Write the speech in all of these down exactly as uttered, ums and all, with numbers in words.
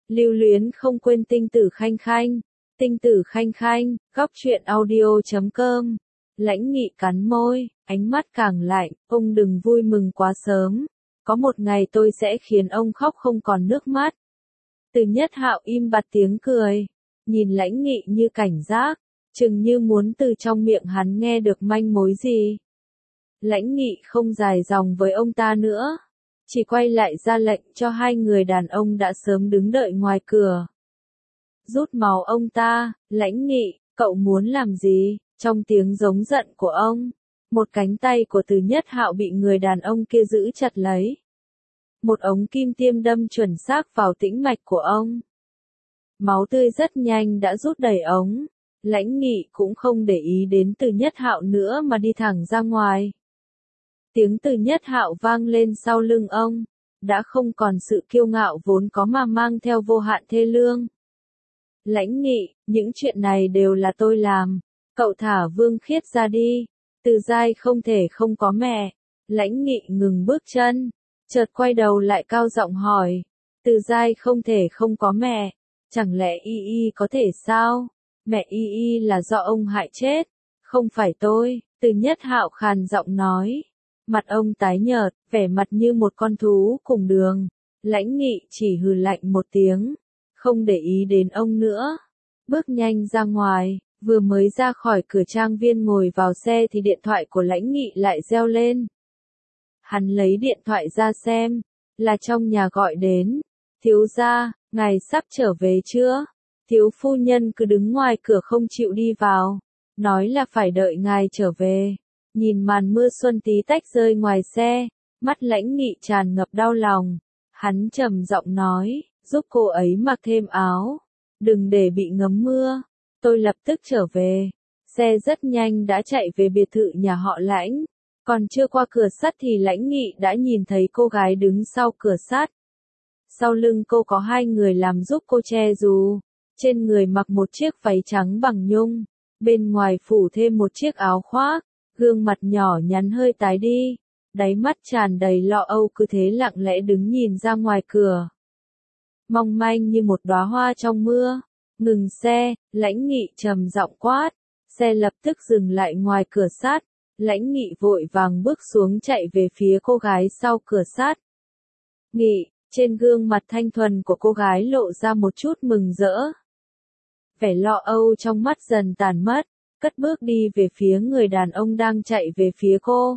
Lưu luyến không quên tinh tử khanh khanh, tinh tử khanh khanh, góc truyện audio chấm com. Lãnh Nghị cắn môi, ánh mắt càng lạnh, ông đừng vui mừng quá sớm. Có một ngày tôi sẽ khiến ông khóc không còn nước mắt. Từ Nhất Hạo im bặt tiếng cười, nhìn Lãnh Nghị như cảnh giác, chừng như muốn từ trong miệng hắn nghe được manh mối gì. Lãnh Nghị không dài dòng với ông ta nữa, chỉ quay lại ra lệnh cho hai người đàn ông đã sớm đứng đợi ngoài cửa. Rút máu ông ta, Lãnh Nghị, cậu muốn làm gì? Trong tiếng giống giận của ông, một cánh tay của Từ Nhất Hạo bị người đàn ông kia giữ chặt lấy. Một ống kim tiêm đâm chuẩn xác vào tĩnh mạch của ông. Máu tươi rất nhanh đã rút đầy ống. Lãnh Nghị cũng không để ý đến Từ Nhất Hạo nữa mà đi thẳng ra ngoài. Tiếng Từ Nhất Hạo vang lên sau lưng ông, đã không còn sự kiêu ngạo vốn có mà mang theo vô hạn thê lương. Lãnh Nghị, những chuyện này đều là tôi làm, cậu thả Vương Khiết ra đi. Từ Giai không thể không có mẹ. Lãnh Nghị ngừng bước chân, chợt quay đầu lại cao giọng hỏi, Từ Giai không thể không có mẹ, chẳng lẽ Y Y có thể sao? Mẹ Y Y là do ông hại chết, không phải tôi. Từ Nhất Hạo khàn giọng nói. Mặt ông tái nhợt, vẻ mặt như một con thú cùng đường. Lãnh Nghị chỉ hừ lạnh một tiếng, không để ý đến ông nữa. Bước nhanh ra ngoài, vừa mới ra khỏi cửa trang viên ngồi vào xe thì điện thoại của Lãnh Nghị lại reo lên. Hắn lấy điện thoại ra xem, là trong nhà gọi đến. Thiếu gia, ngài sắp trở về chưa? Thiếu phu nhân cứ đứng ngoài cửa không chịu đi vào, nói là phải đợi ngài trở về. Nhìn màn mưa xuân tí tách rơi ngoài xe, mắt Lãnh Nghị tràn ngập đau lòng. Hắn trầm giọng nói, giúp cô ấy mặc thêm áo, đừng để bị ngấm mưa. Tôi lập tức trở về. Xe rất nhanh đã chạy về biệt thự nhà họ Lãnh. Còn chưa qua cửa sắt thì Lãnh Nghị đã nhìn thấy cô gái đứng sau cửa sắt. Sau lưng cô có hai người làm giúp cô che dù. Trên người mặc một chiếc váy trắng bằng nhung, bên ngoài phủ thêm một chiếc áo khoác. Gương mặt nhỏ nhắn hơi tái đi, đáy mắt tràn đầy lo âu cứ thế lặng lẽ đứng nhìn ra ngoài cửa. Mong manh như một đóa hoa trong mưa. Ngừng xe, Lãnh Nghị trầm giọng quát. Xe lập tức dừng lại ngoài cửa sắt. Lãnh Nghị vội vàng bước xuống chạy về phía cô gái sau cửa sắt. Nghị, trên gương mặt thanh thuần của cô gái lộ ra một chút mừng rỡ. Vẻ lo âu trong mắt dần tàn mất, cất bước đi về phía người đàn ông đang chạy về phía cô.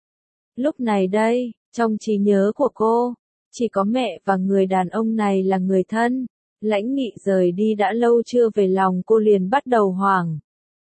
Lúc này đây, trong trí nhớ của cô, chỉ có mẹ và người đàn ông này là người thân. Lãnh Nghị rời đi đã lâu chưa về lòng cô liền bắt đầu hoảng.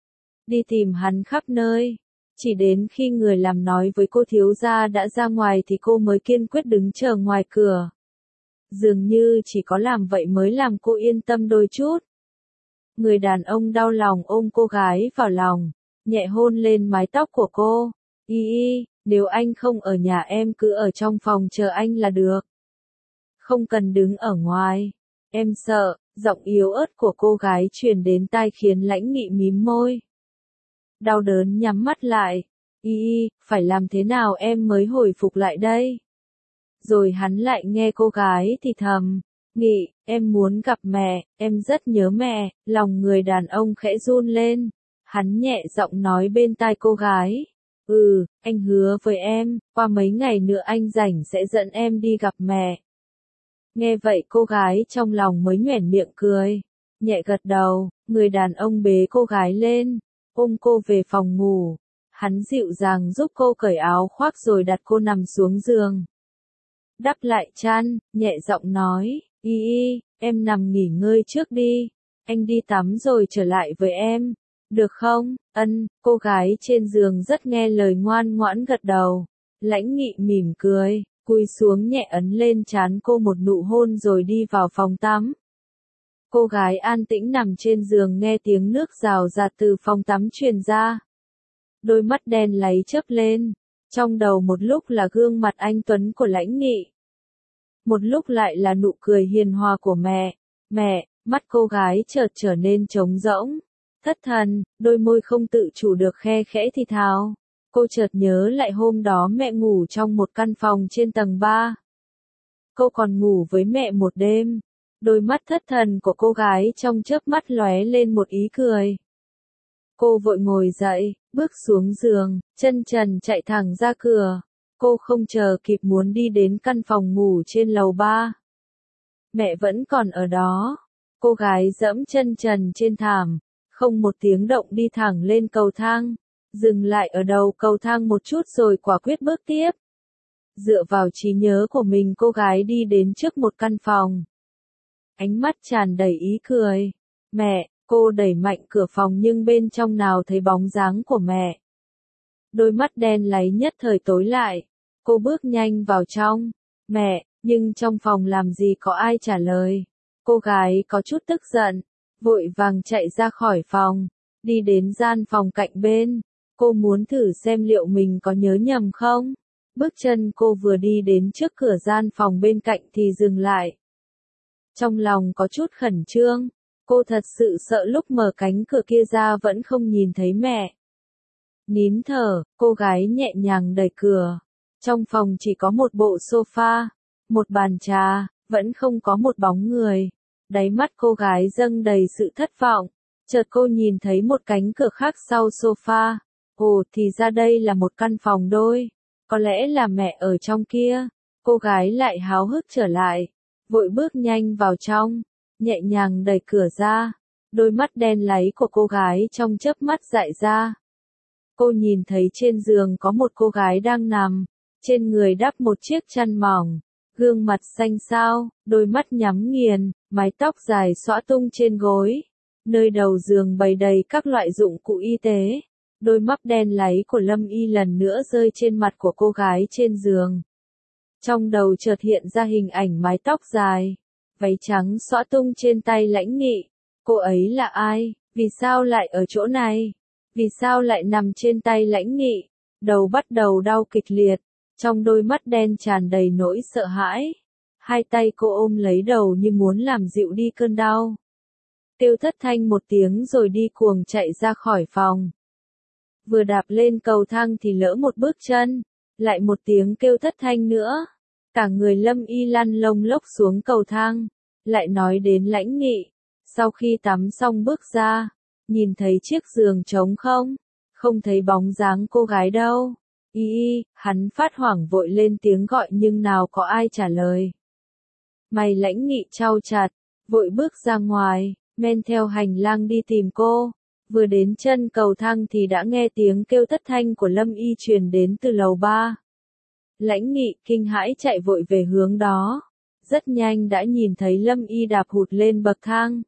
Đi tìm hắn khắp nơi. Chỉ đến khi người làm nói với cô thiếu gia đã ra ngoài thì cô mới kiên quyết đứng chờ ngoài cửa. Dường như chỉ có làm vậy mới làm cô yên tâm đôi chút. Người đàn ông đau lòng ôm cô gái vào lòng, nhẹ hôn lên mái tóc của cô. Y Y, nếu anh không ở nhà em cứ ở trong phòng chờ anh là được. Không cần đứng ở ngoài. Em sợ. Giọng yếu ớt của cô gái truyền đến tai khiến Lãnh Nghị mím môi. Đau đớn nhắm mắt lại. Y Y, phải làm thế nào em mới hồi phục lại đây? Rồi hắn lại nghe cô gái thì thầm. Nghị, em muốn gặp mẹ, em rất nhớ mẹ. Lòng người đàn ông khẽ run lên. Hắn nhẹ giọng nói bên tai cô gái. Ừ, anh hứa với em, qua mấy ngày nữa anh rảnh sẽ dẫn em đi gặp mẹ. Nghe vậy cô gái trong lòng mới nhoẻn miệng cười. Nhẹ gật đầu, người đàn ông bế cô gái lên, ôm cô về phòng ngủ. Hắn dịu dàng giúp cô cởi áo khoác rồi đặt cô nằm xuống giường. Đắp lại chăn, nhẹ giọng nói, Y Y, em nằm nghỉ ngơi trước đi. Anh đi tắm rồi trở lại với em. Được không? Ân, cô gái trên giường rất nghe lời ngoan ngoãn gật đầu. Lãnh Nghị mỉm cười, cúi xuống nhẹ ấn lên trán cô một nụ hôn rồi đi vào phòng tắm. Cô gái an tĩnh nằm trên giường nghe tiếng nước rào rạt từ phòng tắm truyền ra. Đôi mắt đen láy chớp lên, trong đầu một lúc là gương mặt anh tuấn của Lãnh Nghị. Một lúc lại là nụ cười hiền hòa của mẹ. Mẹ, mắt cô gái chợt trở nên trống rỗng. Thất thần, đôi môi không tự chủ được khe khẽ thì thào. Cô chợt nhớ lại hôm đó mẹ ngủ trong một căn phòng trên tầng ba. Cô còn ngủ với mẹ một đêm. Đôi mắt thất thần của cô gái trong chớp mắt lóe lên một ý cười. Cô vội ngồi dậy, bước xuống giường, chân trần chạy thẳng ra cửa. Cô không chờ kịp muốn đi đến căn phòng ngủ trên lầu ba. Mẹ vẫn còn ở đó. Cô gái dẫm chân trần trên thảm, không một tiếng động đi thẳng lên cầu thang, dừng lại ở đầu cầu thang một chút rồi quả quyết bước tiếp. Dựa vào trí nhớ của mình, cô gái đi đến trước một căn phòng. Ánh mắt tràn đầy ý cười. Mẹ, cô đẩy mạnh cửa phòng nhưng bên trong nào thấy bóng dáng của mẹ. Đôi mắt đen láy nhất thời tối lại. Cô bước nhanh vào trong. Mẹ, nhưng trong phòng làm gì có ai trả lời. Cô gái có chút tức giận, vội vàng chạy ra khỏi phòng, đi đến gian phòng cạnh bên. Cô muốn thử xem liệu mình có nhớ nhầm không. Bước chân cô vừa đi đến trước cửa gian phòng bên cạnh thì dừng lại. Trong lòng có chút khẩn trương, cô thật sự sợ lúc mở cánh cửa kia ra vẫn không nhìn thấy mẹ. Nín thở, cô gái nhẹ nhàng đẩy cửa. Trong phòng chỉ có một bộ sofa, một bàn trà, vẫn không có một bóng người. Đáy mắt cô gái dâng đầy sự thất vọng. Chợt cô nhìn thấy một cánh cửa khác sau sofa. Ồ, thì ra đây là một căn phòng đôi. Có lẽ là mẹ ở trong kia. Cô gái lại háo hức trở lại, vội bước nhanh vào trong, nhẹ nhàng đẩy cửa ra. Đôi mắt đen láy của cô gái trong chớp mắt dại ra. Cô nhìn thấy trên giường có một cô gái đang nằm, trên người đắp một chiếc chăn mỏng, gương mặt xanh xao, đôi mắt nhắm nghiền, mái tóc dài xõa tung trên gối. Nơi đầu giường bày đầy các loại dụng cụ y tế. Đôi mắt đen láy của Lâm Y lần nữa rơi trên mặt của cô gái trên giường. Trong đầu chợt hiện ra hình ảnh mái tóc dài, váy trắng xõa tung trên tay Lãnh Nghị. Cô ấy là ai? Vì sao lại ở chỗ này? Vì sao lại nằm trên tay Lãnh Nghị? Đầu bắt đầu đau kịch liệt, trong đôi mắt đen tràn đầy nỗi sợ hãi. Hai tay cô ôm lấy đầu như muốn làm dịu đi cơn đau. Tiêu Thất Thanh một tiếng rồi đi cuồng chạy ra khỏi phòng. Vừa đạp lên cầu thang thì lỡ một bước chân, lại một tiếng kêu thất thanh nữa. Cả người Lâm Y lăn lông lốc xuống cầu thang, lại nói đến Lãnh Nghị. Sau khi tắm xong bước ra, nhìn thấy chiếc giường trống không, không thấy bóng dáng cô gái đâu. Y y, hắn phát hoảng vội lên tiếng gọi nhưng nào có ai trả lời. Mày Lãnh Nghị chau chặt, vội bước ra ngoài, men theo hành lang đi tìm cô. Vừa đến chân cầu thang thì đã nghe tiếng kêu thất thanh của Lâm Y truyền đến từ lầu ba. Lãnh Nghị kinh hãi chạy vội về hướng đó. Rất nhanh đã nhìn thấy Lâm Y đạp hụt lên bậc thang.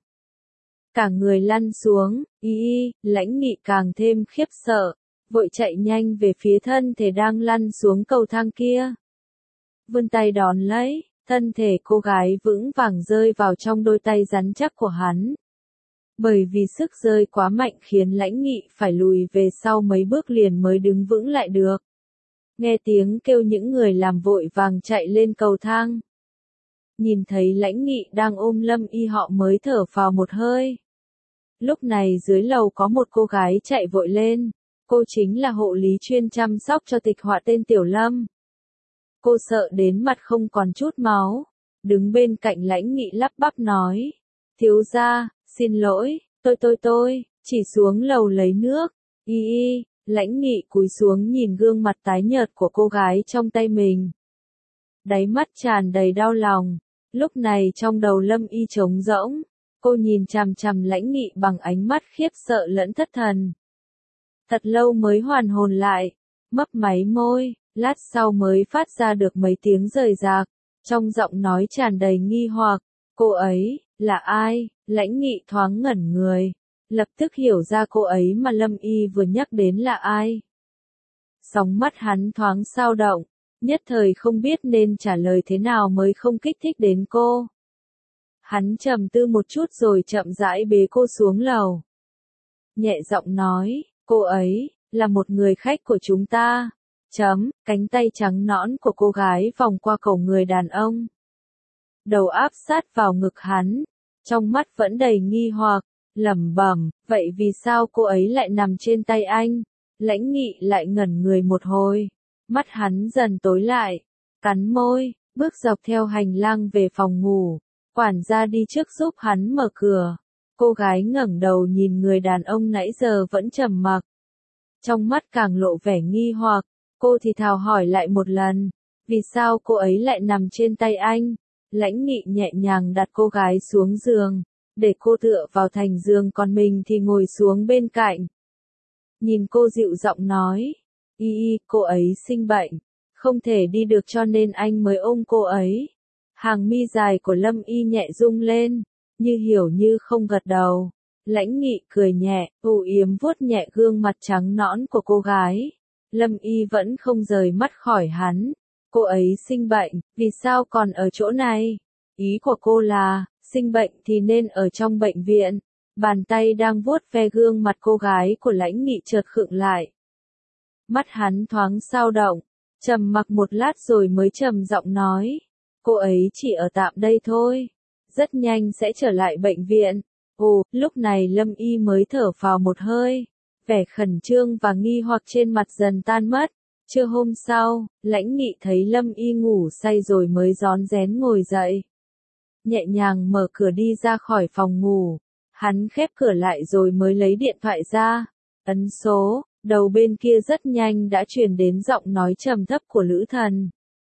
Cả người lăn xuống, y y, Lãnh Nghị càng thêm khiếp sợ, vội chạy nhanh về phía thân thể đang lăn xuống cầu thang kia. Vươn tay đón lấy, thân thể cô gái vững vàng rơi vào trong đôi tay rắn chắc của hắn. Bởi vì sức rơi quá mạnh khiến Lãnh Nghị phải lùi về sau mấy bước liền mới đứng vững lại được. Nghe tiếng kêu những người làm vội vàng chạy lên cầu thang. Nhìn thấy Lãnh Nghị đang ôm Lâm Y họ mới thở phào một hơi. Lúc này dưới lầu có một cô gái chạy vội lên. Cô chính là hộ lý chuyên chăm sóc cho tịch họa tên Tiểu Lâm. Cô sợ đến mặt không còn chút máu. Đứng bên cạnh Lãnh Nghị lắp bắp nói. Thiếu gia, xin lỗi, tôi tôi tôi, chỉ xuống lầu lấy nước. Y y, Lãnh Nghị cúi xuống nhìn gương mặt tái nhợt của cô gái trong tay mình. Đáy mắt tràn đầy đau lòng. Lúc này trong đầu Lâm Y trống rỗng. Cô nhìn chằm chằm Lãnh Nghị bằng ánh mắt khiếp sợ lẫn thất thần. Thật lâu mới hoàn hồn lại, mấp máy môi, lát sau mới phát ra được mấy tiếng rời rạc. Trong giọng nói tràn đầy nghi hoặc, cô ấy, là ai? Lãnh Nghị thoáng ngẩn người, lập tức hiểu ra cô ấy mà Lâm Y vừa nhắc đến là ai. Sóng mắt hắn thoáng dao động, nhất thời không biết nên trả lời thế nào mới không kích thích đến cô. Hắn trầm tư một chút rồi chậm rãi bế cô xuống lầu. Nhẹ giọng nói, cô ấy, là một người khách của chúng ta. Chấm, cánh tay trắng nõn của cô gái vòng qua cổ người đàn ông. Đầu áp sát vào ngực hắn, trong mắt vẫn đầy nghi hoặc, lẩm bẩm, vậy vì sao cô ấy lại nằm trên tay anh? Lãnh Nghị lại ngẩn người một hồi, mắt hắn dần tối lại, cắn môi, bước dọc theo hành lang về phòng ngủ. Quản gia đi trước giúp hắn mở cửa. Cô gái ngẩng đầu nhìn người đàn ông nãy giờ vẫn trầm mặc. Trong mắt càng lộ vẻ nghi hoặc, cô thì thào hỏi lại một lần, vì sao cô ấy lại nằm trên tay anh? Lãnh Nghị nhẹ nhàng đặt cô gái xuống giường, để cô tựa vào thành giường còn mình thì ngồi xuống bên cạnh. Nhìn cô dịu giọng nói, y y, cô ấy sinh bệnh, không thể đi được cho nên anh mới ôm cô ấy. Hàng mi dài của Lâm Y nhẹ rung lên, như hiểu như không gật đầu. Lãnh Nghị cười nhẹ, ưu yếm vuốt nhẹ gương mặt trắng nõn của cô gái. Lâm Y vẫn không rời mắt khỏi hắn. Cô ấy sinh bệnh, vì sao còn ở chỗ này? Ý của cô là, sinh bệnh thì nên ở trong bệnh viện. Bàn tay đang vuốt ve gương mặt cô gái của Lãnh Nghị chợt khựng lại. Mắt hắn thoáng dao động, trầm mặc một lát rồi mới trầm giọng nói. Cô ấy chỉ ở tạm đây thôi, rất nhanh sẽ trở lại bệnh viện. Ồ, lúc này Lâm Y mới thở phào một hơi, vẻ khẩn trương và nghi hoặc trên mặt dần tan mất. Trưa hôm sau, Lãnh Nghị thấy Lâm Y ngủ say rồi mới rón rén ngồi dậy. Nhẹ nhàng mở cửa đi ra khỏi phòng ngủ, hắn khép cửa lại rồi mới lấy điện thoại ra, ấn số, đầu bên kia rất nhanh đã truyền đến giọng nói trầm thấp của Lữ Thần.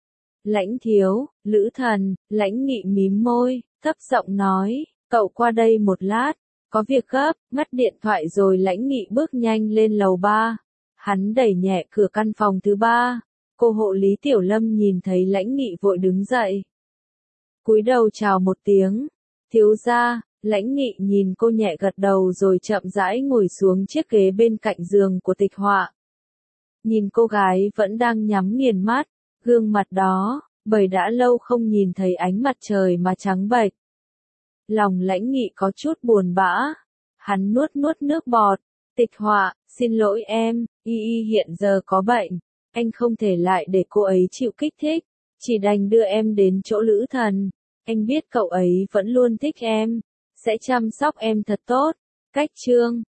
Lãnh thiếu, Lữ Thần, Lãnh Nghị mím môi, thấp giọng nói, cậu qua đây một lát, có việc gấp. Ngắt điện thoại rồi Lãnh Nghị bước nhanh lên lầu ba. Hắn đẩy nhẹ cửa căn phòng thứ ba. Cô hộ lý Tiểu Lâm nhìn thấy Lãnh Nghị vội đứng dậy, cúi đầu chào một tiếng. Thiếu gia. Lãnh Nghị nhìn cô nhẹ gật đầu rồi chậm rãi ngồi xuống chiếc ghế bên cạnh giường của Tịch Họa. Nhìn cô gái vẫn đang nhắm nghiền mắt, gương mặt đó, bởi đã lâu không nhìn thấy ánh mặt trời mà trắng bệch. Lòng Lãnh Nghị có chút buồn bã, hắn nuốt nuốt nước bọt. Tịch Họa, xin lỗi em, y y hiện giờ có bệnh, anh không thể lại để cô ấy chịu kích thích, chỉ đành đưa em đến chỗ Lữ Thần. Anh biết cậu ấy vẫn luôn thích em, sẽ chăm sóc em thật tốt. Cách chương